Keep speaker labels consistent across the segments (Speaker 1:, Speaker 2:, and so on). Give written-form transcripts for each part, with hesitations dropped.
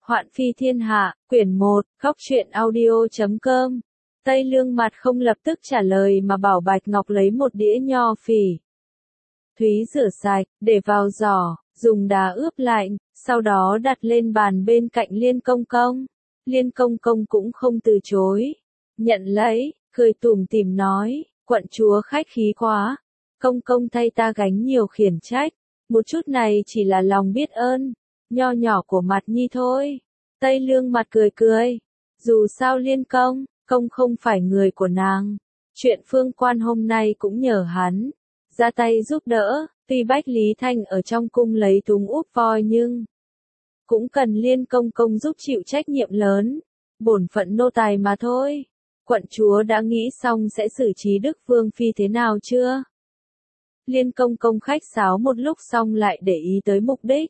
Speaker 1: Hoạn phi thiên hạ, quyển 1, góc truyện audio.com. Tây Lương Mặt không lập tức trả lời mà bảo Bạch Ngọc lấy một đĩa nho phỉ thúy rửa sạch, để vào giỏ, dùng đá ướp lạnh, sau đó đặt lên bàn bên cạnh Liên Công Công. Liên Công Công cũng không từ chối, nhận lấy, cười tủm tỉm nói, quận chúa khách khí quá, Công Công thay ta gánh nhiều khiển trách, một chút này chỉ là lòng biết ơn, nho nhỏ của Mặt Nhi thôi. Tây Lương Mặt cười cười, dù sao Liên Công Công không phải người của nàng, chuyện Phương Quan hôm nay cũng nhờ hắn ra tay giúp đỡ, tuy Bách Lý Thanh ở trong cung lấy túng úp voi nhưng cũng cần Liên Công Công giúp chịu trách nhiệm lớn, bổn phận nô tài mà thôi. Quận chúa đã nghĩ xong sẽ xử trí Đức Vương Phi thế nào chưa? Liên Công Công khách sáo một lúc xong lại để ý tới mục đích.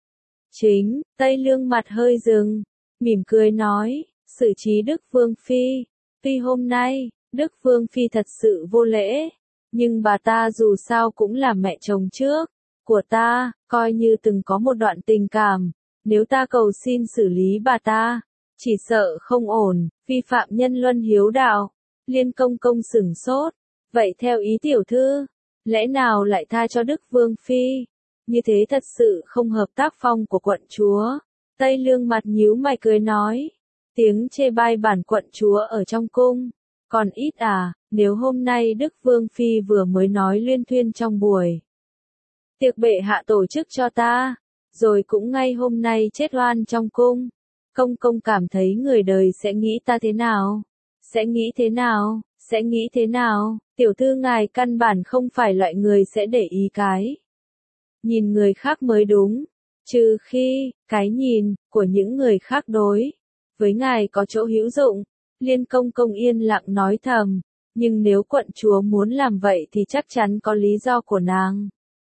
Speaker 1: Chính, Tây Lương Mặt hơi dừng, mỉm cười nói, xử trí Đức Vương Phi. Tuy hôm nay, Đức Vương Phi thật sự vô lễ, nhưng bà ta dù sao cũng là mẹ chồng trước của ta, coi như từng có một đoạn tình cảm, nếu ta cầu xin xử lý bà ta, chỉ sợ không ổn, vi phạm nhân luân hiếu đạo. Liên Công Công sửng sốt, vậy theo ý tiểu thư, lẽ nào lại tha cho Đức Vương Phi? Như thế thật sự không hợp tác phong của quận chúa. Tây Lương Mặt nhíu mày cười nói, tiếng chê bai bản quận chúa ở trong cung còn ít à, nếu hôm nay Đức Vương Phi vừa mới nói luyên thuyên trong buổi tiệc bệ hạ tổ chức cho ta, rồi cũng ngay hôm nay chết oan trong cung, Công Công cảm thấy người đời sẽ nghĩ ta thế nào? Sẽ nghĩ thế nào? Sẽ nghĩ thế nào? Tiểu thư ngài căn bản không phải loại người sẽ để ý cái nhìn người khác mới đúng, trừ khi cái nhìn của những người khác đối với ngài có chỗ hữu dụng. Liên Công Công yên lặng nói thầm, nhưng nếu quận chúa muốn làm vậy thì chắc chắn có lý do của nàng.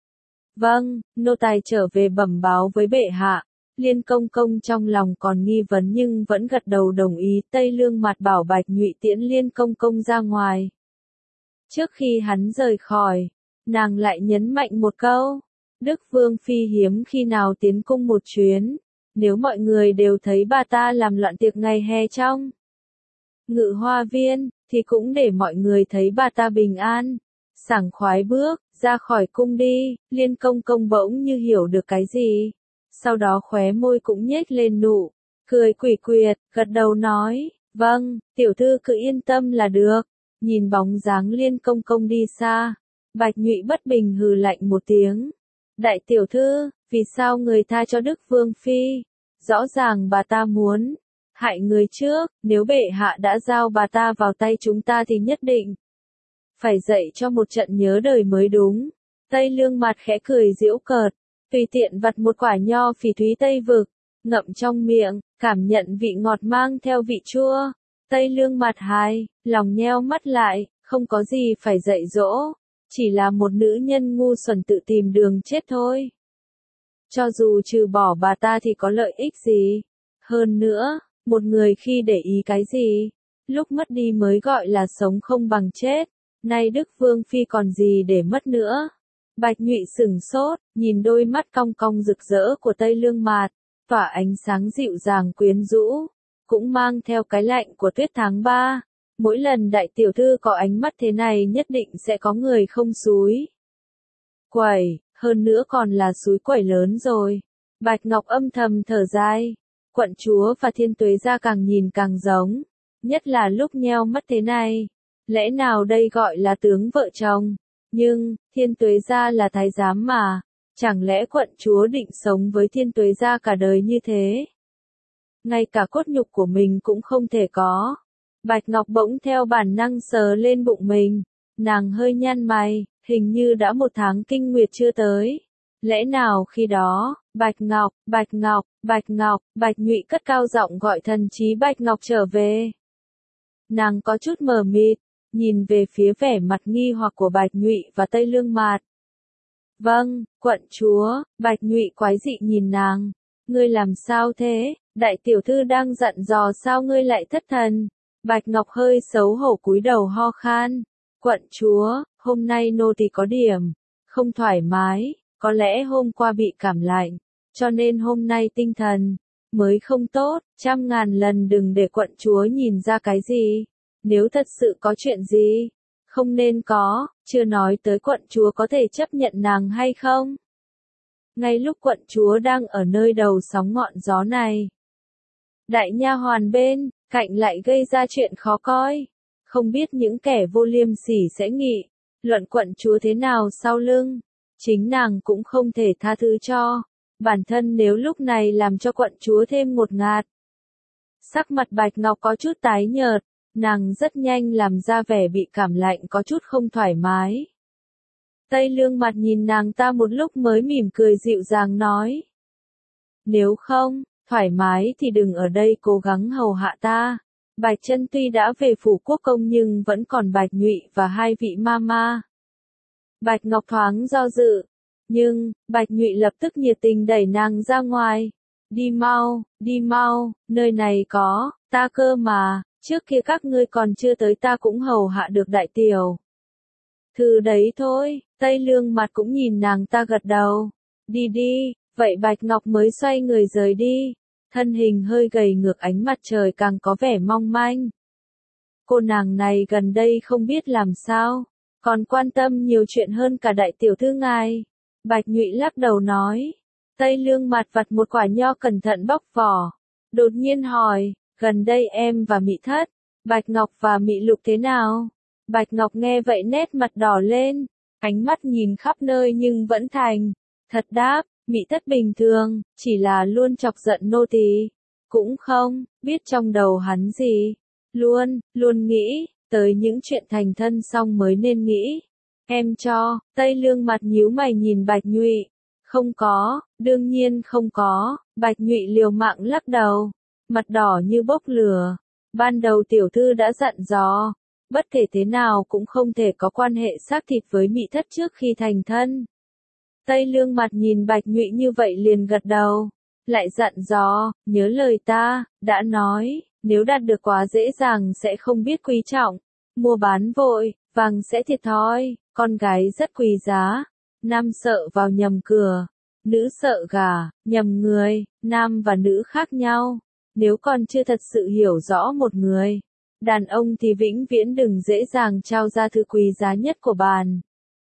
Speaker 1: Vâng, nô tài trở về bẩm báo với bệ hạ. Liên Công Công trong lòng còn nghi vấn nhưng vẫn gật đầu đồng ý. Tây Lương Mặt bảo Bạch Nhụy tiễn Liên Công Công ra ngoài. Trước khi hắn rời khỏi, nàng lại nhấn mạnh một câu, Đức Vương Phi hiếm khi nào tiến cung một chuyến, nếu mọi người đều thấy bà ta làm loạn tiệc ngày hè trong Ngự Hoa Viên, thì cũng để mọi người thấy bà ta bình an, sảng khoái bước ra khỏi cung đi. Liên Công Công bỗng như hiểu được cái gì, sau đó khóe môi cũng nhếch lên nụ cười quỷ quyệt, gật đầu nói, vâng, tiểu thư cứ yên tâm là được. Nhìn bóng dáng Liên Công Công đi xa, Bạch Nhụy bất bình hừ lạnh một tiếng, đại tiểu thư, vì sao người tha cho Đức Vương Phi? Rõ ràng bà ta muốn hại người trước, nếu bệ hạ đã giao bà ta vào tay chúng ta thì nhất định phải dạy cho một trận nhớ đời mới đúng. Tây Lương Mặt khẽ cười giễu cợt, tùy tiện vặt một quả nho phỉ thúy Tây Vực, ngậm trong miệng, cảm nhận vị ngọt mang theo vị chua. Tây Lương Mặt hài lòng nheo mắt lại, không có gì phải dạy dỗ, chỉ là một nữ nhân ngu xuẩn tự tìm đường chết thôi. Cho dù trừ bỏ bà ta thì có lợi ích gì? Hơn nữa, một người khi để ý cái gì, lúc mất đi mới gọi là sống không bằng chết. Nay Đức Vương Phi còn gì để mất nữa? Bạch Nhụy sửng sốt, nhìn đôi mắt cong cong rực rỡ của Tây Lương Mặt, tỏa ánh sáng dịu dàng quyến rũ, cũng mang theo cái lạnh của tuyết tháng 3. Mỗi lần đại tiểu thư có ánh mắt thế này nhất định sẽ có người không xúi quẩy, hơn nữa còn là xúi quẩy lớn rồi. Bạch Ngọc âm thầm thở dài, quận chúa và Thiên Tuế gia càng nhìn càng giống, nhất là lúc nheo mắt thế này. Lẽ nào đây gọi là tướng vợ chồng? Nhưng, Thiên Tuế gia là thái giám mà, chẳng lẽ quận chúa định sống với Thiên Tuế gia cả đời như thế? Ngay cả cốt nhục của mình cũng không thể có. Bạch Ngọc bỗng theo bản năng sờ lên bụng mình, nàng hơi nhăn mày, hình như đã một tháng kinh nguyệt chưa tới. Lẽ nào khi đó, Bạch Ngọc, Bạch Ngọc, Bạch Ngọc, Bạch Nhụy cất cao giọng gọi thần trí Bạch Ngọc trở về. Nàng có chút mờ mịt, nhìn về phía vẻ mặt nghi hoặc của Bạch Nhụy và Tây Lương Mặt. Vâng, quận chúa. Bạch Nhụy quái dị nhìn nàng, ngươi làm sao thế? Đại tiểu thư đang dặn dò sao ngươi lại thất thần? Bạch Ngọc hơi xấu hổ cúi đầu ho khan. Quận chúa, hôm nay nô tỳ có điểm không thoải mái, có lẽ hôm qua bị cảm lạnh, cho nên hôm nay tinh thần mới không tốt, 100.000 lần đừng để quận chúa nhìn ra cái gì. Nếu thật sự có chuyện gì, không nên có, chưa nói tới quận chúa có thể chấp nhận nàng hay không. Ngay lúc quận chúa đang ở nơi đầu sóng ngọn gió này, đại nha hoàn bên cạnh lại gây ra chuyện khó coi. Không biết những kẻ vô liêm sỉ sẽ nghị luận quận chúa thế nào sau lưng. Chính nàng cũng không thể tha thứ cho bản thân nếu lúc này làm cho quận chúa thêm ngột ngạt. Sắc mặt Bạch Ngọc có chút tái nhợt, nàng rất nhanh làm ra vẻ bị cảm lạnh có chút không thoải mái. Tây Lương mặt nhìn nàng ta một lúc mới mỉm cười dịu dàng nói. Nếu không, thoải mái thì đừng ở đây cố gắng hầu hạ ta. Bạch Chân tuy đã về phủ quốc công nhưng vẫn còn Bạch Nhụy và hai vị mama. Bạch Ngọc thoáng do dự, nhưng Bạch Nhụy lập tức nhiệt tình đẩy nàng ra ngoài. Đi mau, nơi này có ta cơ mà, trước kia các ngươi còn chưa tới ta cũng hầu hạ được đại tiểu thư đấy thôi. Tây Lương mặt cũng nhìn nàng ta gật đầu. Đi, vậy Bạch Ngọc mới xoay người rời đi. Thân hình hơi gầy ngược ánh mặt trời càng có vẻ mong manh. Cô nàng này gần đây không biết làm sao, còn quan tâm nhiều chuyện hơn cả đại tiểu thư ngài. Bạch Nhụy lắc đầu nói. Tây Lương mặt vặt một quả nho cẩn thận bóc vỏ. Đột nhiên hỏi, gần đây em và Mị Thất, Bạch Ngọc và Mị Lục thế nào? Bạch Ngọc nghe vậy nét mặt đỏ lên, ánh mắt nhìn khắp nơi nhưng vẫn thành thật đáp. Mị Thất bình thường, chỉ là luôn chọc giận nô tỳ. Cũng không biết trong đầu hắn gì. Luôn nghĩ tới những chuyện thành thân xong mới nên nghĩ. Em cho. Tây Lương mặt nhíu mày nhìn Bạch Nhụy. Không có, đương nhiên không có. Bạch Nhụy liều mạng lắc đầu, mặt đỏ như bốc lửa. Ban đầu tiểu thư đã dặn dò, bất kể thế nào cũng không thể có quan hệ xác thịt với Mị Thất trước khi thành thân. Tây Lương mặt nhìn Bạch Nhụy như vậy liền gật đầu, lại dặn dò, nhớ lời ta đã nói, nếu đạt được quá dễ dàng sẽ không biết quý trọng, mua bán vội vàng sẽ thiệt thòi. Con gái rất quý giá, nam sợ vào nhầm cửa, nữ sợ gả nhầm người. Nam và nữ khác nhau, nếu còn chưa thật sự hiểu rõ một người, đàn ông thì vĩnh viễn đừng dễ dàng trao ra thứ quý giá nhất của bản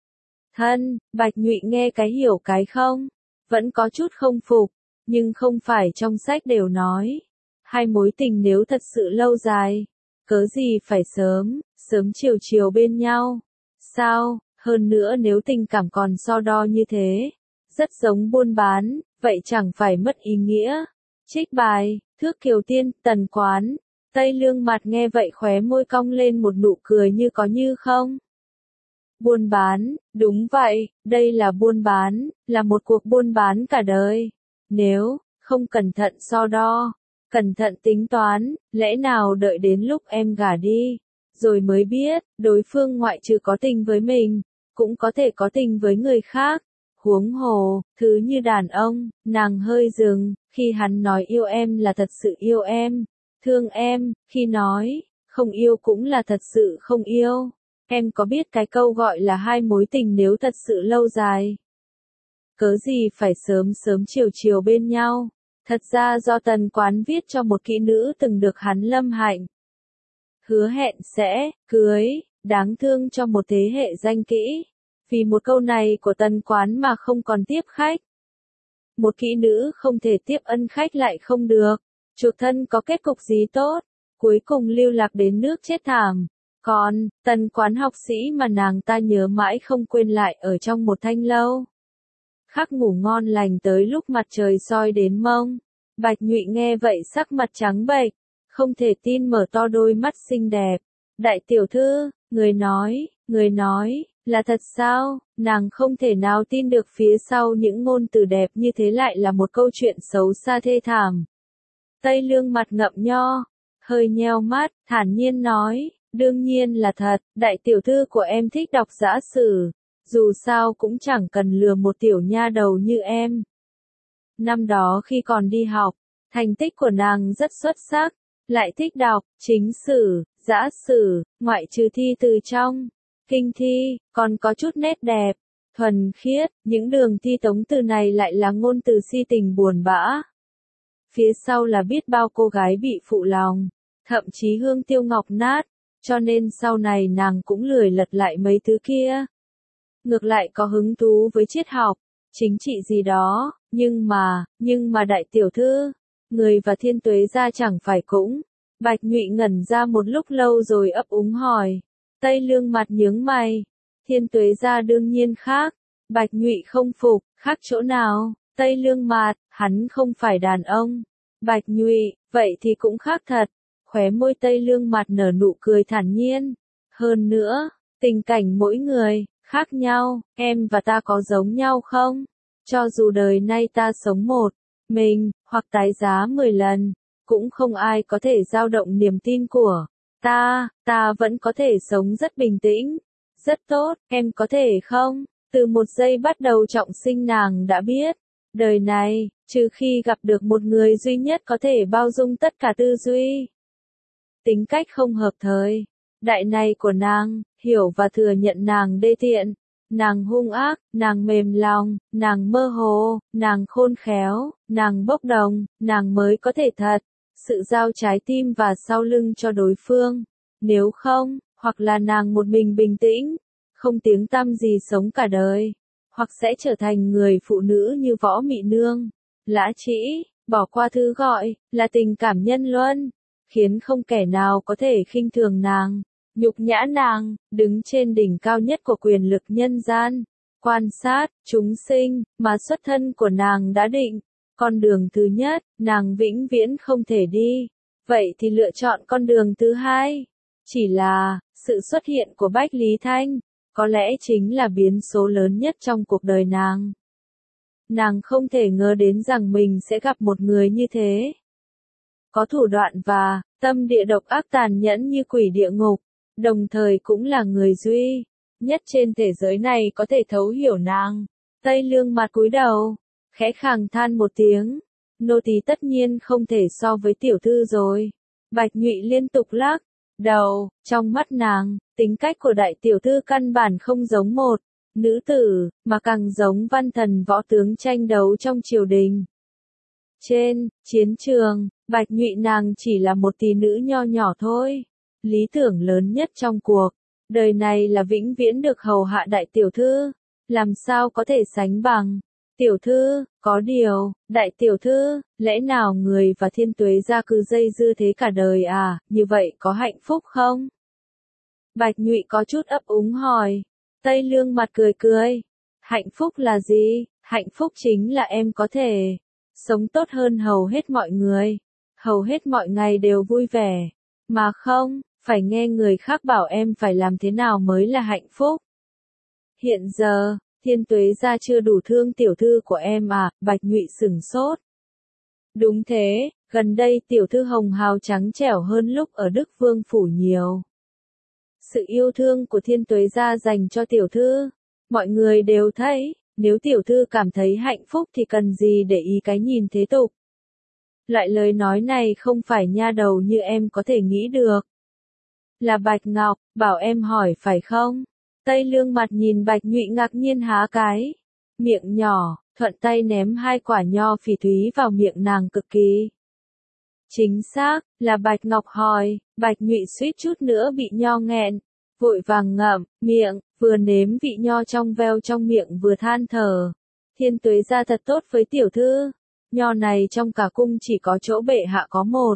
Speaker 1: thân. Bạch Nhụy nghe cái hiểu cái không, vẫn có chút không phục, nhưng không phải trong sách đều nói, hai mối tình nếu thật sự lâu dài, cớ gì phải sớm chiều bên nhau, sao? Hơn nữa nếu tình cảm còn so đo như thế, rất giống buôn bán, vậy chẳng phải mất ý nghĩa. Trích bài, Thước Kiều Tiên, Tần Quán. Tây Lương mặt nghe vậy khóe môi cong lên một nụ cười như có như không. Buôn bán, đúng vậy, đây là buôn bán, là một cuộc buôn bán cả đời. Nếu không cẩn thận so đo, cẩn thận tính toán, lẽ nào đợi đến lúc em gả đi, rồi mới biết, đối phương ngoại trừ có tình với mình, cũng có thể có tình với người khác. Huống hồ, thứ như đàn ông, nàng hơi dừng, khi hắn nói yêu em là thật sự yêu em, thương em, khi nói không yêu cũng là thật sự không yêu. Em có biết cái câu gọi là hai mối tình nếu thật sự lâu dài, cớ gì phải sớm chiều bên nhau. Thật ra do Tần Quán viết cho một kỹ nữ từng được hắn lâm hạnh hứa hẹn sẽ cưới, đáng thương cho một thế hệ danh kỹ. Vì một câu này của Tần Quán mà không còn tiếp khách. Một kỹ nữ không thể tiếp ân khách lại không được. Chuộc thân có kết cục gì tốt, cuối cùng lưu lạc đến nước chết thảm. Còn, Tần Quán học sĩ mà nàng ta nhớ mãi không quên lại ở trong một thanh lâu. Khắc ngủ ngon lành tới lúc mặt trời soi đến mông. Bạch Nhụy nghe vậy sắc mặt trắng bệch, không thể tin mở to đôi mắt xinh đẹp. Đại tiểu thư, người nói, là thật sao? Nàng không thể nào tin được phía sau những ngôn từ đẹp như thế lại là một câu chuyện xấu xa thê thảm. Tây Lương mặt ngậm nho, hơi nheo mắt, thản nhiên nói, đương nhiên là thật, đại tiểu thư của em thích đọc dã sử, dù sao cũng chẳng cần lừa một tiểu nha đầu như em. Năm đó khi còn đi học, thành tích của nàng rất xuất sắc, lại thích đọc chính sử, dã sử, ngoại trừ thi từ trong kinh thi, còn có chút nét đẹp, thuần khiết. Những đường thi tống từ này lại là ngôn từ si tình buồn bã, phía sau là biết bao cô gái bị phụ lòng, thậm chí hương tiêu ngọc nát, cho nên sau này nàng cũng lười lật lại mấy thứ kia. Ngược lại có hứng thú với triết học, chính trị gì đó, nhưng mà đại tiểu thư, người và Thiên Tuế gia chẳng phải cũng. Bạch Nhụy ngẩn ra một lúc lâu rồi ấp úng hỏi. Tây Lương mặt nhướng mày. Thiên Tuế gia đương nhiên khác. Bạch Nhụy không phục, khác chỗ nào? Tây Lương mặt, hắn không phải đàn ông. Bạch Nhụy, vậy thì cũng khác thật. Khóe môi Tây Lương mặt nở nụ cười thản nhiên. Hơn nữa, tình cảnh mỗi người khác nhau, em và ta có giống nhau không? Cho dù đời nay ta sống một mình, hoặc tái giá 10 lần, cũng không ai có thể dao động niềm tin của ta vẫn có thể sống rất bình tĩnh, rất tốt, em có thể không? Từ một giây bắt đầu trọng sinh nàng đã biết, đời này, trừ khi gặp được một người duy nhất có thể bao dung tất cả tư duy, tính cách không hợp thời, đại này của nàng, hiểu và thừa nhận nàng đê tiện, nàng hung ác, nàng mềm lòng, nàng mơ hồ, nàng khôn khéo, nàng bốc đồng, nàng mới có thể thật sự giao trái tim và sau lưng cho đối phương. Nếu không, hoặc là nàng một mình bình tĩnh, không tiếng tăm gì sống cả đời, hoặc sẽ trở thành người phụ nữ như Võ Mị Nương, lã trĩ, bỏ qua thứ gọi là tình cảm nhân luân, khiến không kẻ nào có thể khinh thường nàng, nhục nhã nàng, đứng trên đỉnh cao nhất của quyền lực nhân gian, quan sát chúng sinh, mà xuất thân của nàng đã định. Con đường thứ nhất, nàng vĩnh viễn không thể đi. Vậy thì lựa chọn con đường thứ hai. Chỉ là, sự xuất hiện của Bách Lý Thanh, có lẽ chính là biến số lớn nhất trong cuộc đời nàng. Nàng không thể ngờ đến rằng mình sẽ gặp một người như thế. Có thủ đoạn và tâm địa độc ác tàn nhẫn như quỷ địa ngục, đồng thời cũng là người duy nhất trên thế giới này có thể thấu hiểu nàng. Tây Lương mặt cúi đầu, khẽ khàng than một tiếng, nô tỳ tất nhiên không thể so với tiểu thư rồi. Bạch Nhụy liên tục lắc đầu, trong mắt nàng, tính cách của đại tiểu thư căn bản không giống một nữ tử, mà càng giống văn thần võ tướng tranh đấu trong triều đình. Trên chiến trường, Bạch Nhụy nàng chỉ là một tỷ nữ nho nhỏ thôi. Lý tưởng lớn nhất trong cuộc đời này là vĩnh viễn được hầu hạ đại tiểu thư, làm sao có thể sánh bằng. Tiểu thư, có điều, đại tiểu thư, lẽ nào người và Thiên Tuế gia cứ dây dưa thế cả đời à, như vậy có hạnh phúc không? Bạch Nhụy có chút ấp úng hỏi. Tây Lương mặt cười cười. Hạnh phúc là gì? Hạnh phúc chính là em có thể sống tốt hơn hầu hết mọi người. Hầu hết mọi ngày đều vui vẻ. Mà không, phải nghe người khác bảo em phải làm thế nào mới là hạnh phúc. Hiện giờ, Thiên Tuế gia chưa đủ thương tiểu thư của em à, Bạch Nhụy sửng sốt. Đúng thế, gần đây tiểu thư hồng hào trắng trẻo hơn lúc ở Đức Vương phủ nhiều. Sự yêu thương của Thiên Tuế gia dành cho tiểu thư, mọi người đều thấy, nếu tiểu thư cảm thấy hạnh phúc thì cần gì để ý cái nhìn thế tục. Loại lời nói này không phải nha đầu như em có thể nghĩ được. Là Bạch Ngọc, bảo em hỏi phải không? Tây Lương mặt nhìn Bạch Nhụy ngạc nhiên há cái miệng nhỏ, thuận tay ném 2 quả nho phỉ thúy vào miệng nàng cực kỳ. Chính xác, là Bạch Ngọc hỏi, Bạch Nhụy suýt chút nữa bị nho nghẹn, vội vàng ngậm miệng, vừa nếm vị nho trong veo trong miệng vừa than thở. Thiên Tuế gia thật tốt với tiểu thư, nho này trong cả cung chỉ có chỗ bệ hạ có một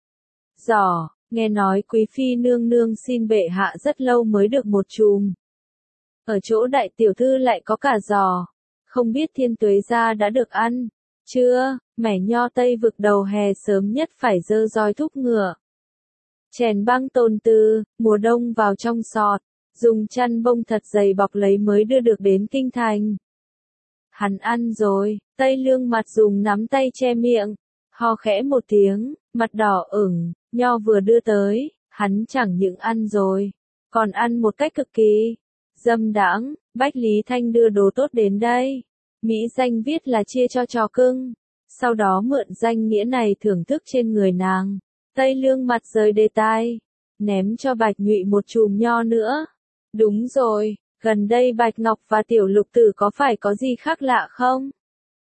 Speaker 1: giỏ, nghe nói quý phi nương nương xin bệ hạ rất lâu mới được một chùm. Ở chỗ đại tiểu thư lại có cả giò, không biết Thiên Tuế gia đã được ăn chưa? Mẻ nho Tây vực đầu hè sớm nhất phải dơ roi thúc ngựa. Chèn băng tồn từ mùa đông vào trong sọt, dùng chăn bông thật dày bọc lấy mới đưa được đến kinh thành. Hắn ăn rồi, Tây Lương mặt dùng nắm tay che miệng, ho khẽ một tiếng, mặt đỏ ửng, nho vừa đưa tới, hắn chẳng những ăn rồi, còn ăn một cách cực kỳ dâm đãng. Bách Lý Thanh đưa đồ tốt đến đây, mỹ danh viết là chia cho chó cưng, sau đó mượn danh nghĩa này thưởng thức trên người nàng. Tây Lương mặt rời đề tài, ném cho Bạch Nhụy một chùm nho nữa. Đúng rồi, gần đây Bạch Ngọc và Tiểu Lục Tử có phải có gì khác lạ không?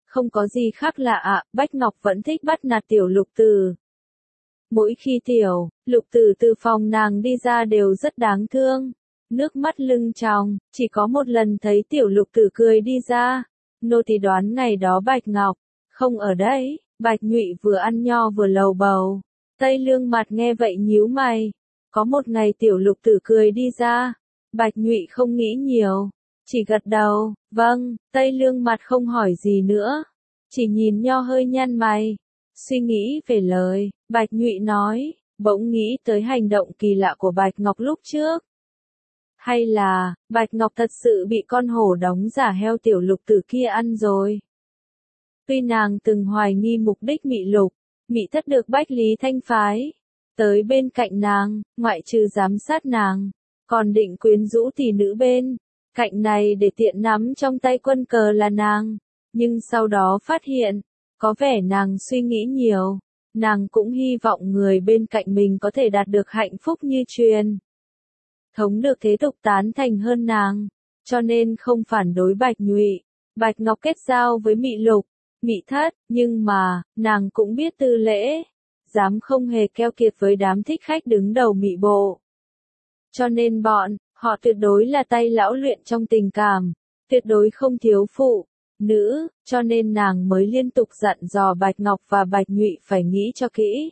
Speaker 1: Không có gì khác lạ ạ, Bách Ngọc vẫn thích bắt nạt tiểu lục tử. Mỗi khi tiểu lục tử từ phòng nàng đi ra đều rất đáng thương. Nước mắt lưng tròng, chỉ có một lần thấy tiểu lục tử cười đi ra. Nô tỳ đoán ngày đó Bạch Ngọc không ở đây. Bạch Nhụy vừa ăn nho vừa lầu bầu. Tây Lương Mặt nghe vậy nhíu mày. Có một ngày tiểu lục tử cười đi ra. Bạch Nhụy không nghĩ nhiều, chỉ gật đầu. Vâng. Tây Lương Mặt không hỏi gì nữa, chỉ nhìn nho hơi nhăn mày, suy nghĩ về lời Bạch Nhụy nói, bỗng nghĩ tới hành động kỳ lạ của Bạch Ngọc lúc trước. Hay là, Bạch Ngọc thật sự bị con hổ đóng giả heo tiểu lục tử kia ăn rồi. Tuy nàng từng hoài nghi mục đích Mị Lục, Mị Thất được Bách Lý Thanh phái tới bên cạnh nàng, ngoại trừ giám sát nàng, còn định quyến rũ tỷ nữ bên cạnh này để tiện nắm trong tay quân cờ là nàng. Nhưng sau đó phát hiện, có vẻ nàng suy nghĩ nhiều, nàng cũng hy vọng người bên cạnh mình có thể đạt được hạnh phúc như truyền thống được thế tục tán thành hơn nàng, cho nên không phản đối Bạch Nhụy. Bạch Ngọc kết giao với Mị Lục, Mị Thất, nhưng mà, nàng cũng biết tư lễ, dám không hề keo kiệt với đám thích khách đứng đầu Mị Bộ. Cho nên họ tuyệt đối là tay lão luyện trong tình cảm, tuyệt đối không thiếu phụ nữ, cho nên nàng mới liên tục dặn dò Bạch Ngọc và Bạch Nhụy phải nghĩ cho kỹ.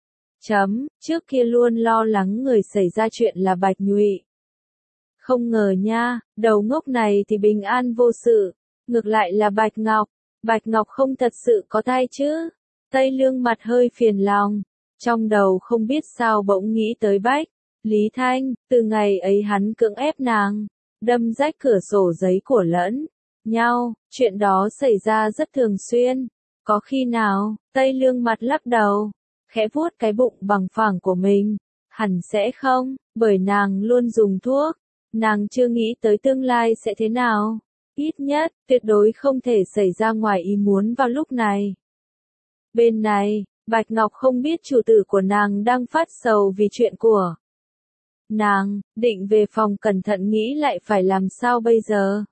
Speaker 1: Trước kia luôn lo lắng người xảy ra chuyện là Bạch Nhụy. Không ngờ nha, đầu ngốc này thì bình an vô sự, ngược lại là Bạch Ngọc. Bạch Ngọc không thật sự có thai chứ? Tây Lương Mặt hơi phiền lòng, trong đầu không biết sao bỗng nghĩ tới Bách Lý Thanh, từ ngày ấy hắn cưỡng ép nàng, đâm rách cửa sổ giấy của lẫn nhau, chuyện đó xảy ra rất thường xuyên. Có khi nào, Tây Lương Mặt lắc đầu, khẽ vuốt cái bụng bằng phẳng của mình, hẳn sẽ không, bởi nàng luôn dùng thuốc, nàng chưa nghĩ tới tương lai sẽ thế nào. Ít nhất, tuyệt đối không thể xảy ra ngoài ý muốn vào lúc này. Bên này, Bạch Ngọc không biết chủ tử của nàng đang phát sầu vì chuyện của nàng, định về phòng cẩn thận nghĩ lại phải làm sao bây giờ.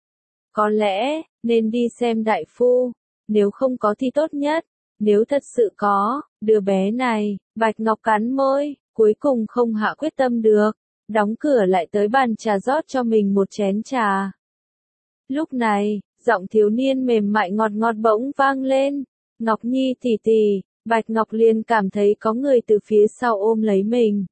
Speaker 1: Có lẽ, nên đi xem đại phu, nếu không có thì tốt nhất, nếu thật sự có, đứa bé này, Bạch Ngọc cắn môi, cuối cùng không hạ quyết tâm được, đóng cửa lại tới bàn trà rót cho mình một chén trà. Lúc này, giọng thiếu niên mềm mại ngọt ngọt bỗng vang lên, Ngọc Nhi tỷ tỷ. Bạch Ngọc liền cảm thấy có người từ phía sau ôm lấy mình.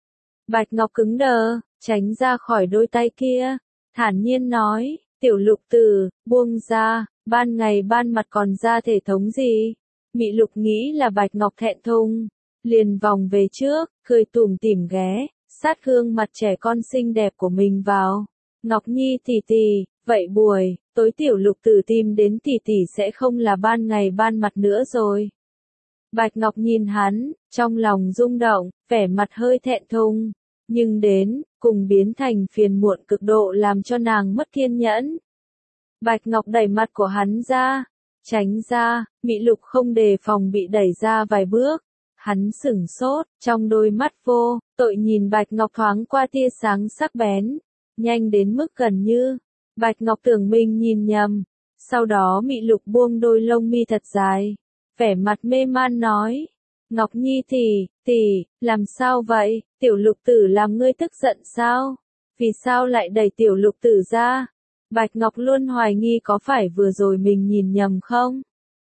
Speaker 1: Bạch Ngọc cứng đờ, tránh ra khỏi đôi tay kia, thản nhiên nói, tiểu lục tử, buông ra, ban ngày ban mặt còn ra thể thống gì. Mị Lục nghĩ là Bạch Ngọc thẹn thùng, liền vòng về trước, cười tủm tỉm ghé sát gương mặt trẻ con xinh đẹp của mình vào. Ngọc Nhi tỷ tỷ, vậy buổi tối tiểu lục tử tìm đến tỷ tỷ sẽ không là ban ngày ban mặt nữa rồi. Bạch Ngọc nhìn hắn, trong lòng rung động, vẻ mặt hơi thẹn thùng, nhưng đến cùng biến thành phiền muộn cực độ làm cho nàng mất kiên nhẫn. Bạch Ngọc đẩy mặt của hắn ra, tránh ra. Mị Lục không đề phòng bị đẩy ra vài bước. Hắn sửng sốt, trong đôi mắt vô tội nhìn Bạch Ngọc thoáng qua tia sáng sắc bén, nhanh đến mức gần như Bạch Ngọc tưởng mình nhìn nhầm. Sau đó Mị Lục buông đôi lông mi thật dài, vẻ mặt mê man nói, Ngọc Nhi tỷ, làm sao vậy, tiểu lục tử làm ngươi tức giận sao? Vì sao lại đẩy tiểu lục tử ra? Bạch Ngọc luôn hoài nghi có phải vừa rồi mình nhìn nhầm không?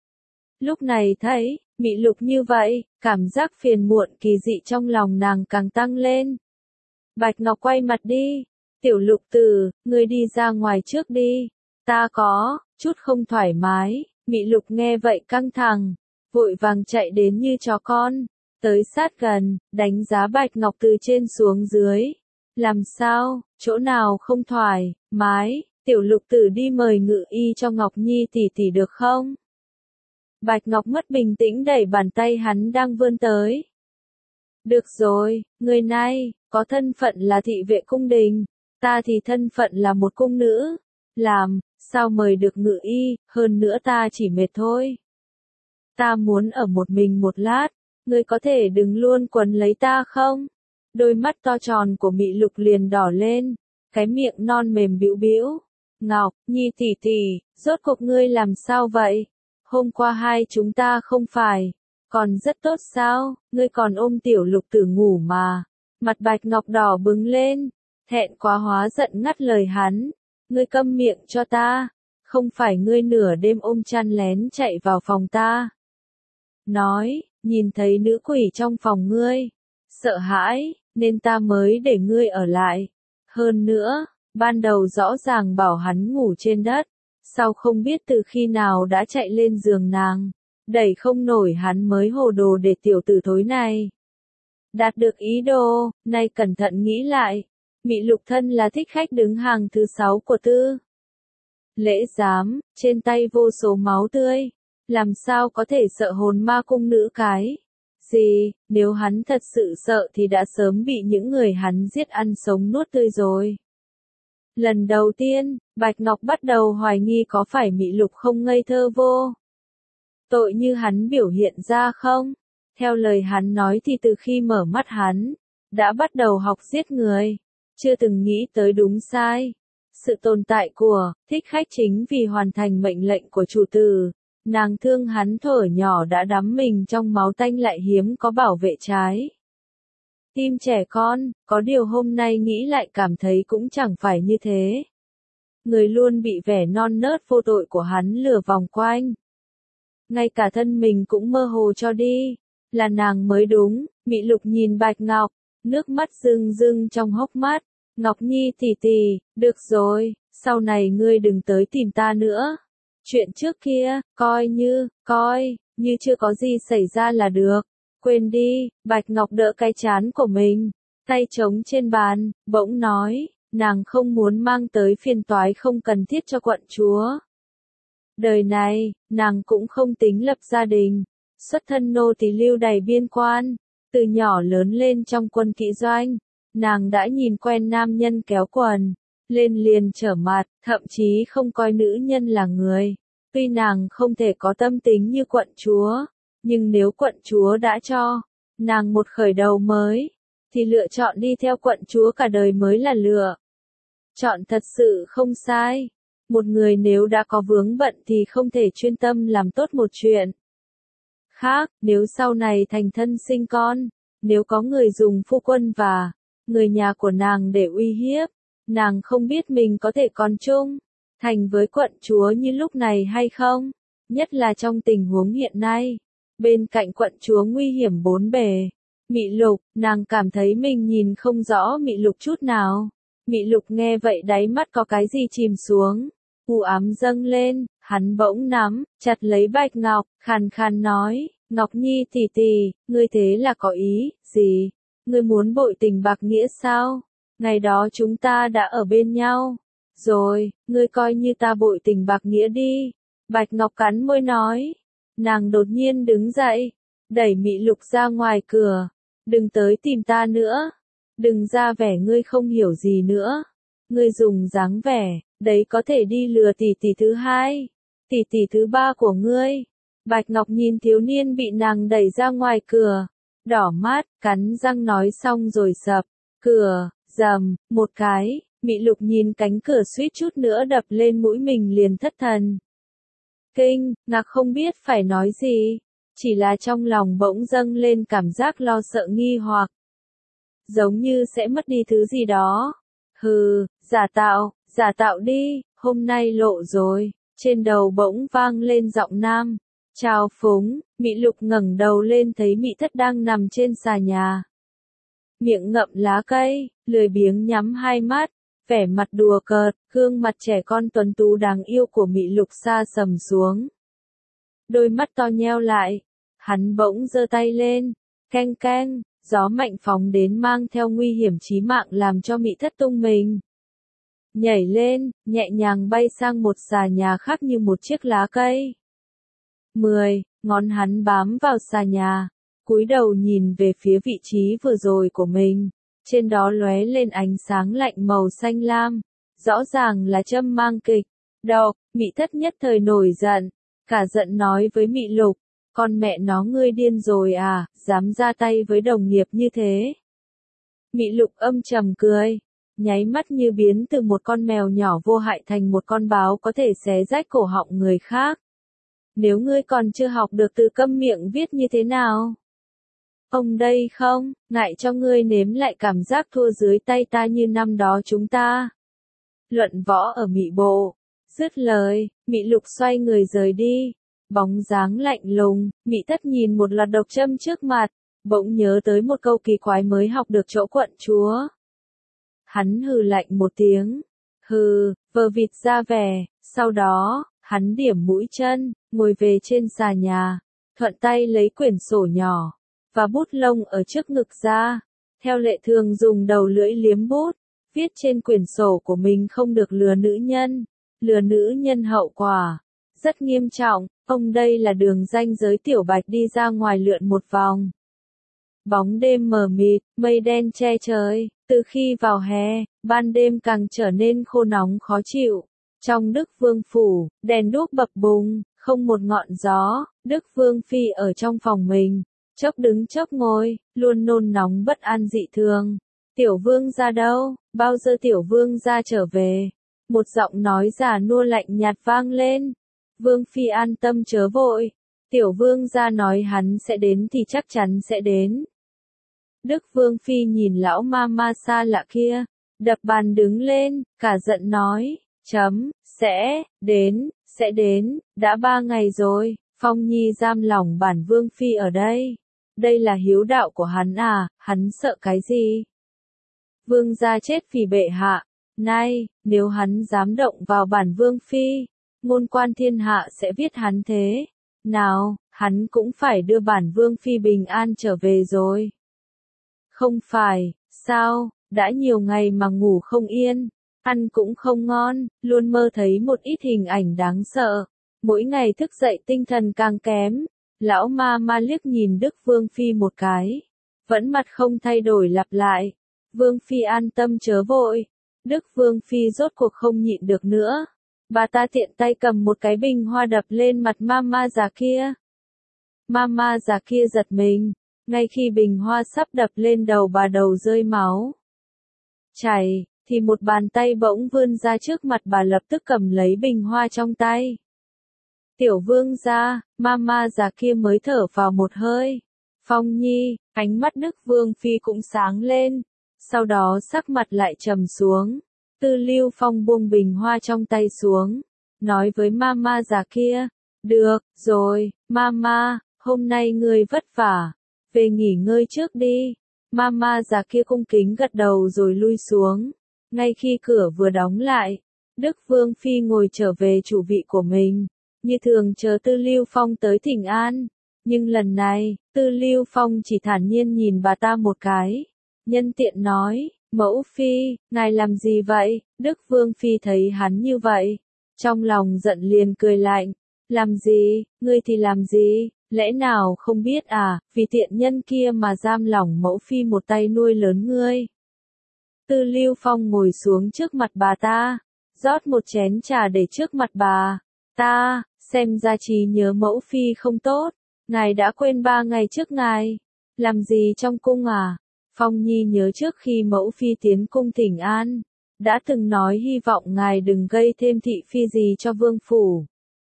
Speaker 1: Lúc này thấy Mị Lục như vậy, cảm giác phiền muộn kỳ dị trong lòng nàng càng tăng lên. Bạch Ngọc quay mặt đi, tiểu lục tử, ngươi đi ra ngoài trước đi, ta có chút không thoải mái. Mị Lục nghe vậy căng thẳng, vội vàng chạy đến như chó con, tới sát gần, đánh giá Bạch Ngọc từ trên xuống dưới. Làm sao, chỗ nào không thoải mái, tiểu lục tử đi mời ngự y cho Ngọc Nhi tỷ tỷ được không? Bạch Ngọc mất bình tĩnh đẩy bàn tay hắn đang vươn tới. Được rồi, người này, có thân phận là thị vệ cung đình, ta thì thân phận là một cung nữ. Làm sao mời được ngự y, hơn nữa ta chỉ mệt thôi. Ta muốn ở một mình một lát, ngươi có thể đừng luôn quấn lấy ta không? Đôi mắt to tròn của Mị Lục liền đỏ lên, cái miệng non mềm bĩu bĩu. Ngọc Nhi tỷ tỷ, rốt cuộc ngươi làm sao vậy? Hôm qua hai chúng ta không phải, còn rất tốt sao, ngươi còn ôm tiểu lục tử ngủ mà. Mặt Bạch Ngọc đỏ bừng lên, thẹn quá hóa giận ngắt lời hắn. Ngươi câm miệng cho ta, không phải ngươi nửa đêm ôm chăn lén chạy vào phòng ta. Nói, nhìn thấy nữ quỷ trong phòng ngươi, sợ hãi, nên ta mới để ngươi ở lại. Hơn nữa, ban đầu rõ ràng bảo hắn ngủ trên đất, sau không biết từ khi nào đã chạy lên giường nàng, đẩy không nổi hắn mới hồ đồ để tiểu tử thối này. Đạt được ý đồ, nay cẩn thận nghĩ lại, Mị Lục thân là thích khách đứng hàng thứ 6 của Tư Lễ giám, trên tay vô số máu tươi, làm sao có thể sợ hồn ma cung nữ cái gì, nếu hắn thật sự sợ thì đã sớm bị những người hắn giết ăn sống nuốt tươi rồi. Lần đầu tiên, Bạch Ngọc bắt đầu hoài nghi có phải Mị Lục không ngây thơ vô tội như hắn biểu hiện ra không? Theo lời hắn nói thì từ khi mở mắt hắn, đã bắt đầu học giết người, chưa từng nghĩ tới đúng sai. Sự tồn tại của thích khách chính vì hoàn thành mệnh lệnh của chủ tử, nàng thương hắn thuở nhỏ đã đắm mình trong máu tanh lại hiếm có bảo vệ trái tim trẻ con, có điều hôm nay nghĩ lại cảm thấy cũng chẳng phải như thế. Người luôn bị vẻ non nớt vô tội của hắn lừa vòng quanh. Ngay cả thân mình cũng mơ hồ cho đi, là nàng mới đúng. Mị Lục nhìn Bạch Ngọc, nước mắt rưng rưng trong hốc mắt. Ngọc Nhi tỷ tỷ, được rồi, sau này ngươi đừng tới tìm ta nữa. Chuyện trước kia, coi như chưa có gì xảy ra là được. Quên đi, Bạch Ngọc đỡ cái trán của mình, tay trống trên bàn, bỗng nói, nàng không muốn mang tới phiền toái không cần thiết cho quận chúa. Đời này, nàng cũng không tính lập gia đình, xuất thân nô tỳ lưu đày biên quan, từ nhỏ lớn lên trong quân kỵ doanh, nàng đã nhìn quen nam nhân kéo quần, lên liền trở mặt, thậm chí không coi nữ nhân là người. Tuy nàng không thể có tâm tính như quận chúa, nhưng nếu quận chúa đã cho nàng một khởi đầu mới, thì lựa chọn đi theo quận chúa cả đời mới là lựa chọn thật sự không sai. Một người nếu đã có vướng bận thì không thể chuyên tâm làm tốt một chuyện khác, nếu sau này thành thân sinh con, nếu có người dùng phu quân và người nhà của nàng để uy hiếp, nàng không biết mình có thể còn chung thành với quận chúa như lúc này hay không, nhất là trong tình huống hiện nay. Bên cạnh quận chúa nguy hiểm bốn bề. Mị Lục, nàng cảm thấy mình nhìn không rõ Mị Lục chút nào. Mị Lục nghe vậy đáy mắt có cái gì chìm xuống. U ám dâng lên, hắn bỗng nắm chặt lấy Bạch Ngọc, khàn khàn nói, Ngọc Nhi tỷ tỷ, ngươi thế là có ý gì? Ngươi muốn bội tình bạc nghĩa sao? Ngày đó chúng ta đã ở bên nhau rồi, ngươi coi như ta bội tình bạc nghĩa đi. Bạch Ngọc cắn môi nói. Nàng đột nhiên đứng dậy, đẩy Mị Lục ra ngoài cửa. Đừng tới tìm ta nữa. Đừng ra vẻ ngươi không hiểu gì nữa. Ngươi dùng dáng vẻ, đấy có thể đi lừa tỷ tỷ thứ hai, tỷ tỷ thứ ba của ngươi. Bạch Ngọc nhìn thiếu niên bị nàng đẩy ra ngoài cửa, đỏ mắt, cắn răng nói xong rồi sập cửa, rầm, một cái. Mị Lục nhìn cánh cửa suýt chút nữa đập lên mũi mình liền thất thần. Kinh ngạc không biết phải nói gì, chỉ là trong lòng bỗng dâng lên cảm giác lo sợ nghi hoặc, giống như sẽ mất đi thứ gì đó. Hừ, giả tạo đi, hôm nay lộ rồi. Trên đầu bỗng vang lên giọng nam trào phúng. Mị Lục ngẩng đầu lên thấy Mị Thất đang nằm trên xà nhà, miệng ngậm lá cây, lười biếng nhắm hai mắt, vẻ mặt đùa cợt. Gương mặt trẻ con tuấn tú đáng yêu của Mị Lục sa sầm xuống, đôi mắt to nheo lại. Hắn bỗng giơ tay lên, keng keng, gió mạnh phóng đến mang theo nguy hiểm chí mạng làm cho Mị Thất tung mình nhảy lên, nhẹ nhàng bay sang một xà nhà khác như một chiếc lá cây. 10, ngón hắn bám vào xà nhà, cúi đầu nhìn về phía vị trí vừa rồi của mình, trên đó lóe lên ánh sáng lạnh màu xanh lam, rõ ràng là châm mang kịch độc. Mị Thất nhất thời nổi giận, cả giận nói với Mị Lục, con mẹ nó ngươi điên rồi à, dám ra tay với đồng nghiệp như thế. Mị Lục âm trầm cười, nháy mắt như biến từ một con mèo nhỏ vô hại thành một con báo có thể xé rách cổ họng người khác. nếu ngươi còn chưa học được từ câm miệng viết như thế nào. Ông đây không, ngại cho ngươi nếm lại cảm giác thua dưới tay ta như năm đó chúng ta. Luận võ ở Mị Bộ. Dứt lời, Mị Lục xoay người rời đi. Bóng dáng lạnh lùng, Mị Thất nhìn một loạt độc châm trước mặt, bỗng nhớ tới một câu kỳ quái mới học được chỗ quận chúa. Hắn hừ lạnh một tiếng. Hừ, vờ vịt ra vẻ, sau đó, hắn điểm mũi chân, ngồi về trên xà nhà, thuận tay lấy quyển sổ nhỏ, và bút lông ở trước ngực ra. Theo lệ thường dùng đầu lưỡi liếm bút, viết trên quyển sổ của mình không được lừa nữ nhân hậu quả. Rất nghiêm trọng, ông đây là đường ranh giới Tiểu Bạch đi ra ngoài lượn một vòng. Bóng đêm mờ mịt, mây đen che trời, từ khi vào hè, ban đêm càng trở nên khô nóng khó chịu. Trong Đức Vương Phủ, đèn đuốc bập bùng, không một ngọn gió, Đức Vương Phi ở trong phòng mình, chốc đứng chốc ngồi, luôn nôn nóng bất an dị thường. Tiểu Vương ra đâu, bao giờ Tiểu Vương ra trở về? Một giọng nói già nua lạnh nhạt vang lên. Vương Phi an tâm chớ vội, Tiểu Vương ra nói hắn sẽ đến thì chắc chắn sẽ đến. Đức Vương Phi nhìn lão ma ma xa lạ kia, đập bàn đứng lên, cả giận nói, sẽ đến, đã 3 ngày rồi, Phong Nhi giam lỏng bản Vương Phi ở đây. Đây là hiếu đạo của hắn à, hắn sợ cái gì? Vương gia chết vì bệ hạ, nay, nếu hắn dám động vào bản Vương Phi, ngôn quan thiên hạ sẽ viết hắn thế. Nào, hắn cũng phải đưa bản Vương Phi bình an trở về rồi. Không phải, sao, đã nhiều ngày mà ngủ không yên, ăn cũng không ngon, luôn mơ thấy một ít hình ảnh đáng sợ. Mỗi ngày thức dậy tinh thần càng kém. Lão ma ma liếc nhìn Đức Vương Phi một cái, vẫn mặt không thay đổi lặp lại. Vương Phi an tâm chớ vội. Đức Vương Phi rốt cuộc không nhịn được nữa. Bà ta tiện tay cầm một cái bình hoa đập lên mặt ma ma già kia. Ma ma già kia giật mình, ngay khi bình hoa sắp đập lên đầu bà đầu rơi máu chảy, thì một bàn tay bỗng vươn ra trước mặt bà lập tức cầm lấy bình hoa trong tay. Tiểu Vương gia, ma ma già kia mới thở vào một hơi. Phong Nhi, ánh mắt Đức Vương Phi cũng sáng lên, sau đó sắc mặt lại trầm xuống. Tư Lưu Phong buông bình hoa trong tay xuống, nói với ma ma già kia, được, rồi, ma ma, hôm nay ngươi vất vả, về nghỉ ngơi trước đi. Ma ma già kia cung kính gật đầu rồi lui xuống. Ngay khi cửa vừa đóng lại, Đức Vương Phi ngồi trở về chủ vị của mình, như thường chờ Tư Lưu Phong tới thỉnh an. Nhưng lần này, Tư Lưu Phong chỉ thản nhiên nhìn bà ta một cái, nhân tiện nói, mẫu phi, ngài làm gì vậy? Đức Vương Phi thấy hắn như vậy, trong lòng giận liền cười lạnh, làm gì, ngươi thì làm gì, lẽ nào không biết à, vì tiện nhân kia mà giam lỏng mẫu phi một tay nuôi lớn ngươi. Tư Lưu Phong ngồi xuống trước mặt bà ta, rót một chén trà để trước mặt bà ta, xem ra trí nhớ mẫu phi không tốt, ngài đã quên 3 ngày trước ngài làm gì trong cung à? Phong Nhi nhớ trước khi mẫu phi tiến cung thỉnh an, đã từng nói hy vọng ngài đừng gây thêm thị phi gì cho vương phủ.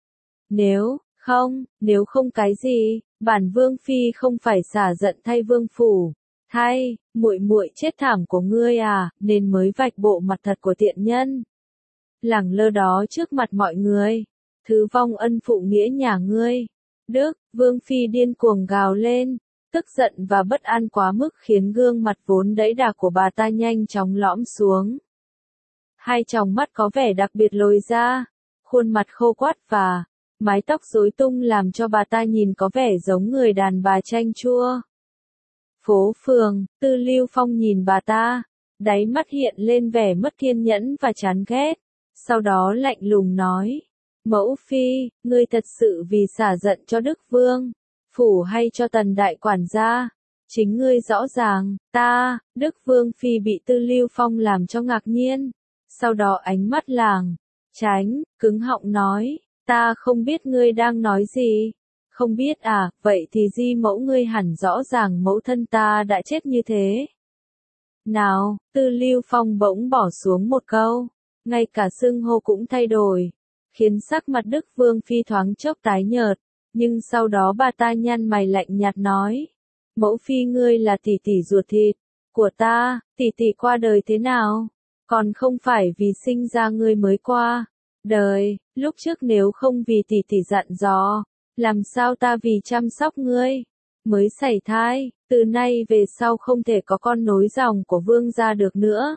Speaker 1: Nếu không cái gì, bản vương phi không phải xả giận thay vương phủ. Thay, muội muội chết thảm của ngươi à, nên mới vạch bộ mặt thật của tiện nhân. Lẳng lơ đó trước mặt mọi người, thứ vong ân phụ nghĩa nhà ngươi. Đức, Vương Phi điên cuồng gào lên, tức giận và bất an quá mức khiến gương mặt vốn đẫy đà của bà ta nhanh chóng lõm xuống. Hai tròng mắt có vẻ đặc biệt lồi ra, khuôn mặt khô quắt và mái tóc rối tung làm cho bà ta nhìn có vẻ giống người đàn bà chanh chua. Phố phường, Tư Lưu Phong nhìn bà ta, đáy mắt hiện lên vẻ mất kiên nhẫn và chán ghét, sau đó lạnh lùng nói, mẫu phi, ngươi thật sự vì xả giận cho Đức Vương phủ hay cho Tần đại quản gia? Chính ngươi rõ ràng. Đức Vương Phi bị Tư Lưu Phong làm cho ngạc nhiên, sau đó ánh mắt làng tránh, cứng họng nói, ta không biết ngươi đang nói gì. Không biết à, vậy thì di mẫu ngươi hẳn rõ ràng mẫu thân ta đã chết như thế. Nào, Tư Lưu Phong bỗng bỏ xuống một câu, ngay cả xưng hô cũng thay đổi. khiến sắc mặt Đức Vương Phi thoáng chốc tái nhợt, nhưng sau đó bà ta nhăn mày lạnh nhạt nói, mẫu phi ngươi là tỷ tỷ ruột thịt của ta, tỷ tỷ qua đời thế nào? Còn không phải vì sinh ra ngươi mới qua đời, lúc trước nếu không vì tỷ tỷ dặn dò, làm sao ta vì chăm sóc ngươi, mới sảy thai, từ nay về sau không thể có con nối dòng của vương gia được nữa.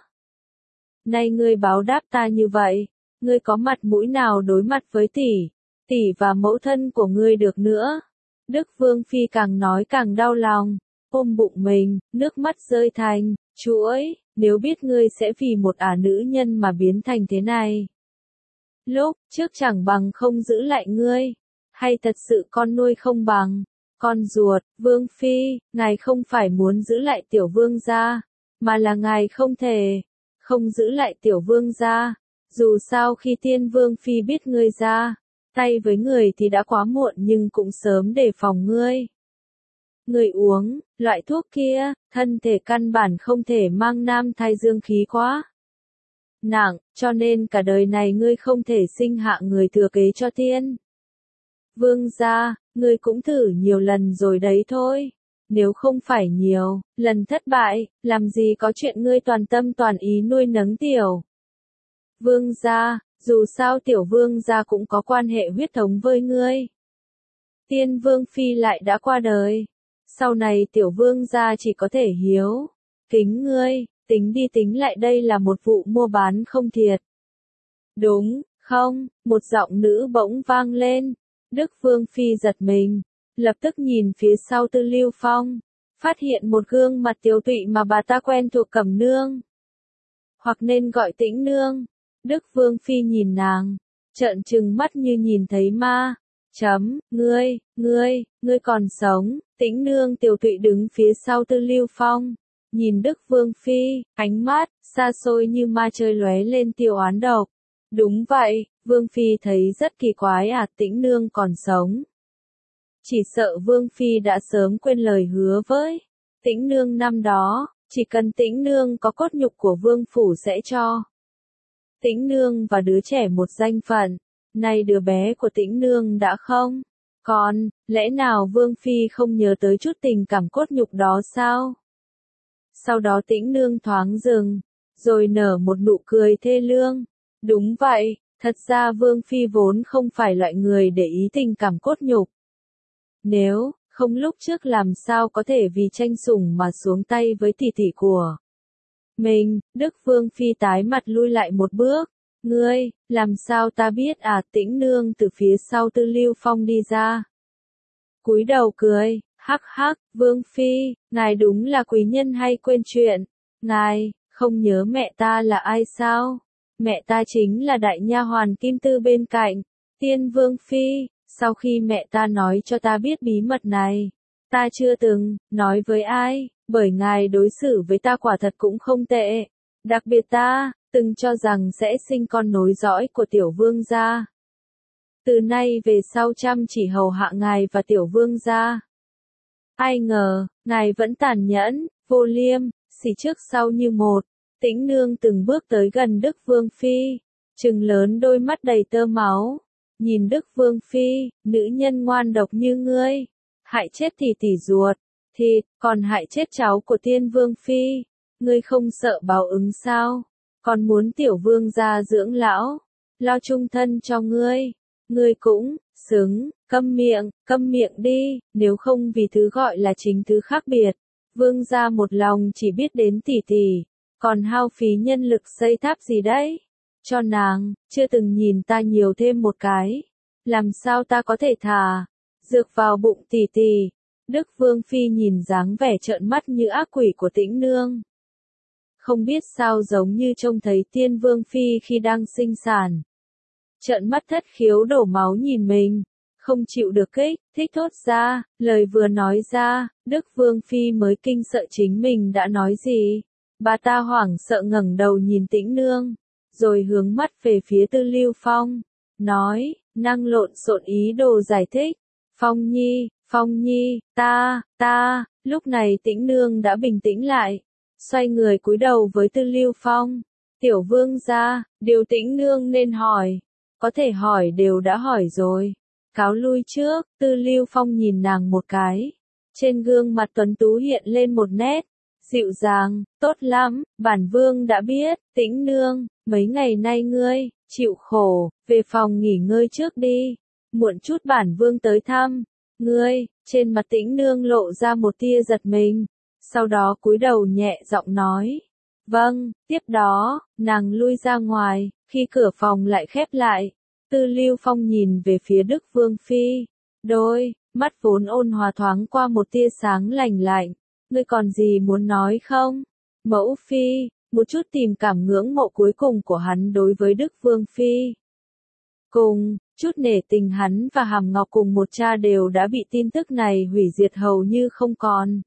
Speaker 1: Nay ngươi báo đáp ta như vậy, ngươi có mặt mũi nào đối mặt với tỷ và mẫu thân của ngươi được nữa. Đức Vương Phi càng nói càng đau lòng, ôm bụng mình, nước mắt rơi thành chuỗi, nếu biết ngươi sẽ vì một nữ nhân mà biến thành thế này. Lúc trước chẳng bằng không giữ lại ngươi, hay thật sự con nuôi không bằng con ruột. Vương Phi, ngài không phải muốn giữ lại tiểu vương gia, mà là ngài không thể không giữ lại tiểu vương gia. Dù sao khi Tiên Vương Phi biết ngươi ra tay với người thì đã quá muộn, nhưng cũng sớm đề phòng ngươi. Ngươi uống loại thuốc kia, thân thể căn bản không thể mang nam thai, dương khí quá nặng, cho nên cả đời này ngươi không thể sinh hạ người thừa kế cho Tiên Vương gia. Ngươi cũng thử nhiều lần rồi đấy thôi. Nếu không phải nhiều lần thất bại, làm gì có chuyện ngươi toàn tâm toàn ý nuôi nấng tiểu vương gia, dù sao tiểu vương gia cũng có quan hệ huyết thống với ngươi. Tiên Vương Phi lại đã qua đời, sau này tiểu vương gia chỉ có thể hiếu kính ngươi, tính đi tính lại đây là một vụ mua bán không thiệt. Đúng không? Một giọng nữ bỗng vang lên. Đức Vương Phi giật mình, lập tức nhìn phía sau Tư Lưu Phong, phát hiện một gương mặt tiều tụy mà bà ta quen thuộc, Cẩm Nương. Hoặc nên gọi Tĩnh Nương. Đức Vương Phi nhìn nàng, trợn trừng mắt như nhìn thấy ma. Ngươi còn sống. Tĩnh Nương tiều tụy đứng phía sau Tư Lưu Phong, nhìn Đức Vương Phi, ánh mắt xa xôi như ma chơi lóe lên tiêu oán độc. Đúng vậy, Vương Phi thấy rất kỳ quái, Tĩnh Nương còn sống. Chỉ sợ Vương Phi đã sớm quên lời hứa với Tĩnh Nương năm đó, chỉ cần Tĩnh Nương có cốt nhục của Vương Phủ sẽ cho Tĩnh Nương và đứa trẻ một danh phận. Nay đứa bé của Tĩnh Nương đã không còn, lẽ nào Vương Phi không nhớ tới chút tình cảm cốt nhục đó sao? Sau đó Tĩnh Nương thoáng dừng, rồi nở một nụ cười thê lương. Đúng vậy, thật ra Vương Phi vốn không phải loại người để ý tình cảm cốt nhục. Nếu không lúc trước làm sao có thể vì tranh sủng mà xuống tay với tỷ tỷ của mình. Đức Vương Phi tái mặt lui lại một bước. Ngươi, làm sao ta biết? Tĩnh Nương từ phía sau Tư Lưu Phong đi ra, cúi đầu cười, hắc hắc. Vương Phi, ngài đúng là quý nhân hay quên chuyện. Ngài không nhớ mẹ ta là ai sao? Mẹ ta chính là đại nha hoàn Kim Tư bên cạnh Tiên Vương Phi. Sau khi mẹ ta nói cho ta biết bí mật này, ta chưa từng nói với ai, bởi ngài đối xử với ta quả thật cũng không tệ. Đặc biệt ta từng cho rằng sẽ sinh con nối dõi của tiểu vương gia. Từ nay về sau chăm chỉ hầu hạ ngài và tiểu vương gia. Ai ngờ, ngài vẫn tàn nhẫn, vô liêm, sỉ, trước sau như một. Tĩnh Nương từng bước tới gần Đức Vương Phi, trừng lớn đôi mắt đầy tơ máu, nhìn Đức Vương Phi, nữ nhân ngoan độc như ngươi, hại chết tỷ tỷ ruột thịt, còn hại chết cháu của Tiên Vương Phi, ngươi không sợ báo ứng sao? Còn muốn tiểu vương gia dưỡng lão, lo chung thân cho ngươi, ngươi cũng xứng. Câm miệng đi, nếu không vì thứ gọi là chính thứ khác biệt. Vương gia một lòng chỉ biết đến tỷ tỷ, còn hao phí nhân lực xây tháp gì đấy cho nàng, chưa từng nhìn ta nhiều thêm một cái, làm sao ta có thể thả dược vào bụng tỷ tỷ? Đức Vương Phi nhìn dáng vẻ trợn mắt như ác quỷ của Tĩnh Nương, không biết sao giống như trông thấy Tiên Vương Phi khi đang sinh sản. Trợn mắt thất khiếu đổ máu nhìn mình, không chịu được thích thốt ra, lời vừa nói ra, Đức Vương Phi mới kinh sợ chính mình đã nói gì. Bà ta hoảng sợ ngẩng đầu nhìn Tĩnh Nương, rồi hướng mắt về phía Tư Lưu Phong, nói, năng lộn xộn ý đồ giải thích. Phong Nhi, ta, lúc này Tĩnh Nương đã bình tĩnh lại, xoay người cúi đầu với Tư Lưu Phong. Tiểu vương gia, điều Tĩnh Nương nên hỏi, có thể hỏi đều đã hỏi rồi. Cáo lui trước, Tư Lưu Phong nhìn nàng một cái. Trên gương mặt tuấn tú hiện lên một nét dịu dàng, tốt lắm, bản vương đã biết, Tĩnh nương, mấy ngày nay ngươi chịu khổ, về phòng nghỉ ngơi trước đi, muộn chút bản vương tới thăm. Ngươi, trên mặt Tĩnh nương lộ ra một tia giật mình, sau đó cúi đầu nhẹ giọng nói. Vâng, tiếp đó, nàng lui ra ngoài, khi cửa phòng lại khép lại, Tư Lưu Phong nhìn về phía Đức Vương Phi, đôi mắt vốn ôn hòa thoáng qua một tia sáng lành lạnh. Ngươi còn gì muốn nói không? Mẫu Phi, một chút tình cảm ngưỡng mộ cuối cùng của hắn đối với Đức Vương Phi. Cùng, chút nể tình hắn và Hàm Ngọc cùng một cha đều đã bị tin tức này hủy diệt hầu như không còn.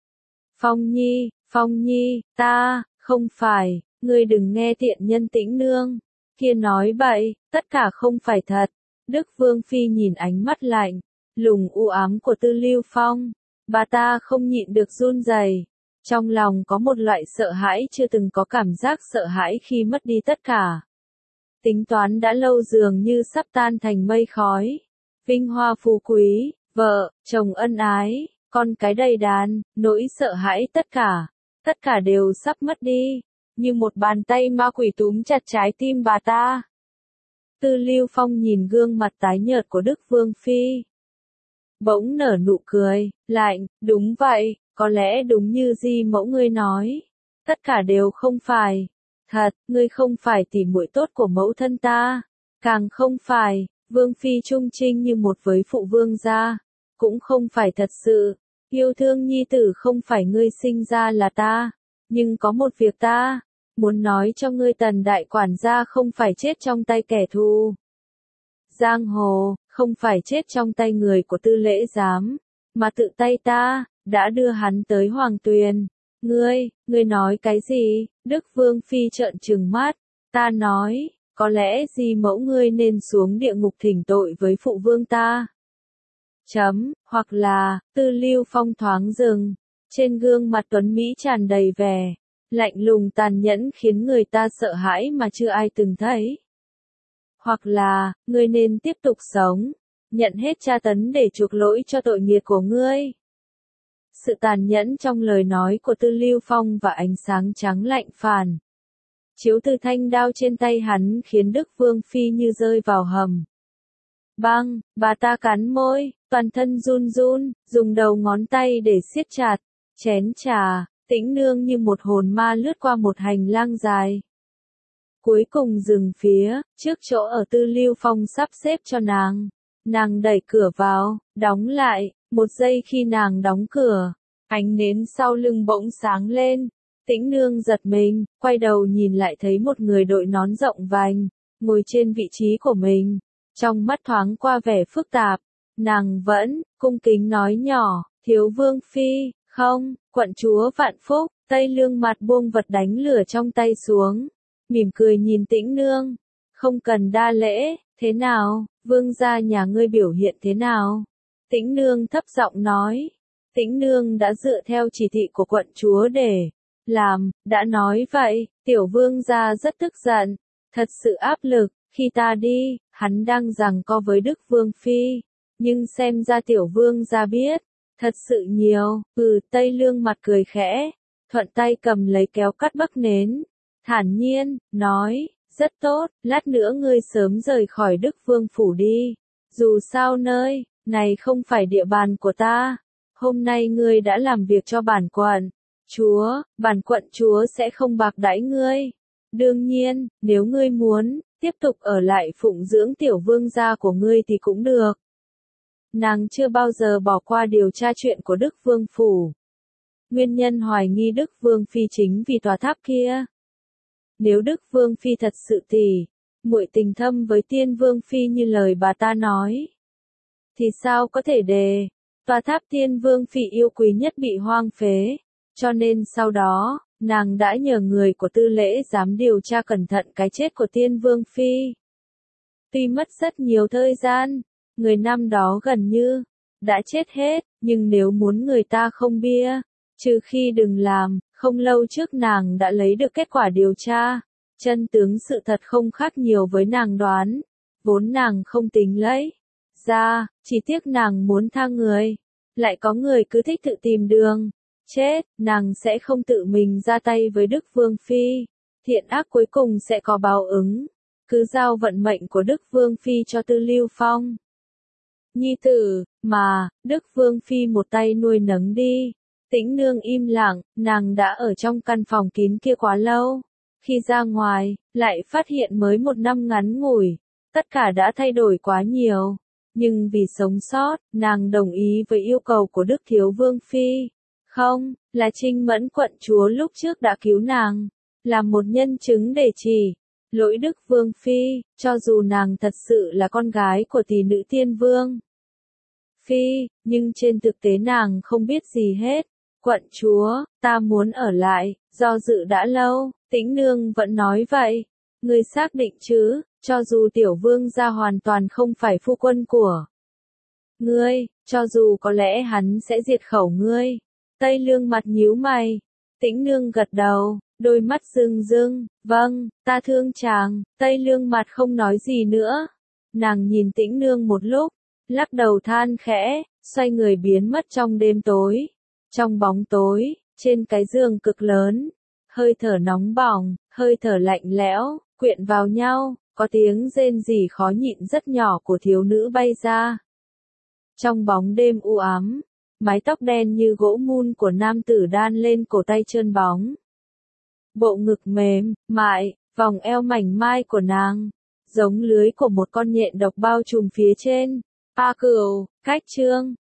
Speaker 1: Phong Nhi, ta, không phải, ngươi đừng nghe tiện nhân Tĩnh nương kia nói bậy, tất cả không phải thật. Đức Vương Phi nhìn ánh mắt lạnh, lùng u ám của Tư Lưu Phong, bà ta không nhịn được run rẩy, trong lòng có một loại sợ hãi chưa từng có cảm giác sợ hãi khi mất đi tất cả. Tính toán đã lâu dường như sắp tan thành mây khói. Vinh hoa phú quý, vợ, chồng ân ái, con cái đầy đàn, nỗi sợ hãi tất cả đều sắp mất đi, như một bàn tay ma quỷ túm chặt trái tim bà ta. Tư Lưu Phong nhìn gương mặt tái nhợt của Đức Vương Phi, bỗng nở nụ cười, lạnh, đúng vậy, có lẽ đúng như Di mẫu ngươi nói. Tất cả đều không phải. Thật, ngươi không phải tỉ muội tốt của mẫu thân ta. Càng không phải, Vương Phi trung trinh như một với phụ vương gia. Cũng không phải thật sự. Yêu thương nhi tử không phải ngươi sinh ra là ta. Nhưng có một việc ta muốn nói cho ngươi, Tần đại quản gia không phải chết trong tay kẻ thù giang hồ, không phải chết trong tay người của Tư Lễ Giám, mà tự tay ta đã đưa hắn tới Hoàng Tuyền. Ngươi nói cái gì? Đức Vương Phi trợn trừng mắt. Ta nói, có lẽ Di mẫu ngươi nên xuống địa ngục thỉnh tội với phụ vương ta. Hoặc là, Tư Lưu Phong thoáng dừng, trên gương mặt tuấn Mỹ tràn đầy vẻ lạnh lùng tàn nhẫn khiến người ta sợ hãi mà chưa ai từng thấy. Hoặc là, ngươi nên tiếp tục sống, nhận hết tra tấn để chuộc lỗi cho tội nghiệp của ngươi. Sự tàn nhẫn trong lời nói của Tư Lưu Phong và ánh sáng trắng lạnh phản chiếu từ thanh đao trên tay hắn khiến Đức Vương Phi như rơi vào hầm băng. Bà ta cắn môi, toàn thân run run, dùng đầu ngón tay để siết chặt chén trà. Tĩnh nương như một hồn ma lướt qua một hành lang dài, cuối cùng dừng phía trước chỗ ở Tư Lưu Phong sắp xếp cho nàng. Nàng đẩy cửa vào, đóng lại. Một giây khi nàng đóng cửa, ánh nến sau lưng bỗng sáng lên. Tĩnh nương giật mình, quay đầu nhìn lại thấy một người đội nón rộng vành, ngồi trên vị trí của mình. Trong mắt thoáng qua vẻ phức tạp, nàng vẫn cung kính nói nhỏ, thiếu Vương Phi, không, quận chúa Vạn Phúc. Tây Lương mặt buông vật đánh lửa trong tay xuống, mỉm cười nhìn Tĩnh nương, không cần đa lễ. Thế nào, vương gia nhà ngươi biểu hiện thế nào? Tĩnh nương thấp giọng nói. Tĩnh nương đã dựa theo chỉ thị của quận chúa để làm, đã nói vậy. Tiểu vương gia rất tức giận, thật sự áp lực. Khi ta đi, hắn đang giằng co với Đức Vương Phi, nhưng xem ra tiểu vương gia biết thật sự nhiều. Tây Lương mặt cười khẽ, thuận tay cầm lấy kéo cắt bắc nến, thản nhiên nói, rất tốt, lát nữa ngươi sớm rời khỏi Đức Vương phủ đi. Dù sao nơi này không phải địa bàn của ta. Hôm nay ngươi đã làm việc cho bản quận chúa, bản quận chúa sẽ không bạc đãi ngươi. Đương nhiên, nếu ngươi muốn tiếp tục ở lại phụng dưỡng tiểu vương gia của ngươi thì cũng được. Nàng chưa bao giờ bỏ qua điều tra chuyện của Đức Vương phủ. Nguyên nhân hoài nghi Đức Vương Phi chính vì tòa tháp kia. Nếu Đức Vương Phi thật sự muội tình thâm với Tiên Vương Phi như lời bà ta nói, thì sao có thể để tòa tháp Tiên Vương Phi yêu quý nhất bị hoang phế. Cho nên sau đó, nàng đã nhờ người của Tư Lễ Giám điều tra cẩn thận cái chết của Tiên Vương Phi. Tuy mất rất nhiều thời gian, người năm đó gần như đã chết hết, nhưng nếu muốn người ta không bia, trừ khi đừng làm. Không lâu trước nàng đã lấy được kết quả điều tra. Chân tướng sự thật không khác nhiều với nàng đoán. vốn nàng không tính lấy ra, chỉ tiếc nàng muốn tha người. Lại có người cứ thích tự tìm đường chết, nàng sẽ không tự mình ra tay với Đức Vương Phi. Thiện ác cuối cùng sẽ có báo ứng. Cứ giao vận mệnh của Đức Vương Phi cho Tư Lưu Phong. Nhi tử, mà, Đức Vương Phi một tay nuôi nấng đi. Tĩnh Nương im lặng, nàng đã ở trong căn phòng kín kia quá lâu. Khi ra ngoài, lại phát hiện mới một năm ngắn ngủi. Tất cả đã thay đổi quá nhiều. Nhưng vì sống sót, nàng đồng ý với yêu cầu của Đức Thiếu Vương Phi. Không, là Trinh Mẫn quận chúa lúc trước đã cứu nàng. Là một nhân chứng để chỉ lỗi Đức Vương Phi, cho dù nàng thật sự là con gái của tỷ nữ Tiên Vương Phi, nhưng trên thực tế nàng không biết gì hết. Quận chúa, ta muốn ở lại, do dự đã lâu, Tĩnh Nương vẫn nói vậy. Ngươi xác định chứ, cho dù tiểu vương gia hoàn toàn không phải phu quân của ngươi, cho dù có lẽ hắn sẽ diệt khẩu ngươi. Tây Lương mặt nhíu mày. Tĩnh Nương gật đầu, đôi mắt rưng rưng, vâng, ta thương chàng. Tây Lương mặt không nói gì nữa. Nàng nhìn Tĩnh Nương một lúc, lắc đầu than khẽ, xoay người biến mất trong đêm tối. Trong bóng tối, trên cái giường cực lớn, hơi thở nóng bỏng, hơi thở lạnh lẽo, quyện vào nhau, có tiếng rên rỉ khó nhịn rất nhỏ của thiếu nữ bay ra. Trong bóng đêm u ám, mái tóc đen như gỗ mun của nam tử đan lên cổ tay trơn bóng. Bộ ngực mềm, mại, vòng eo mảnh mai của nàng, giống lưới của một con nhện độc bao trùm phía trên. A Cửu, cách chương.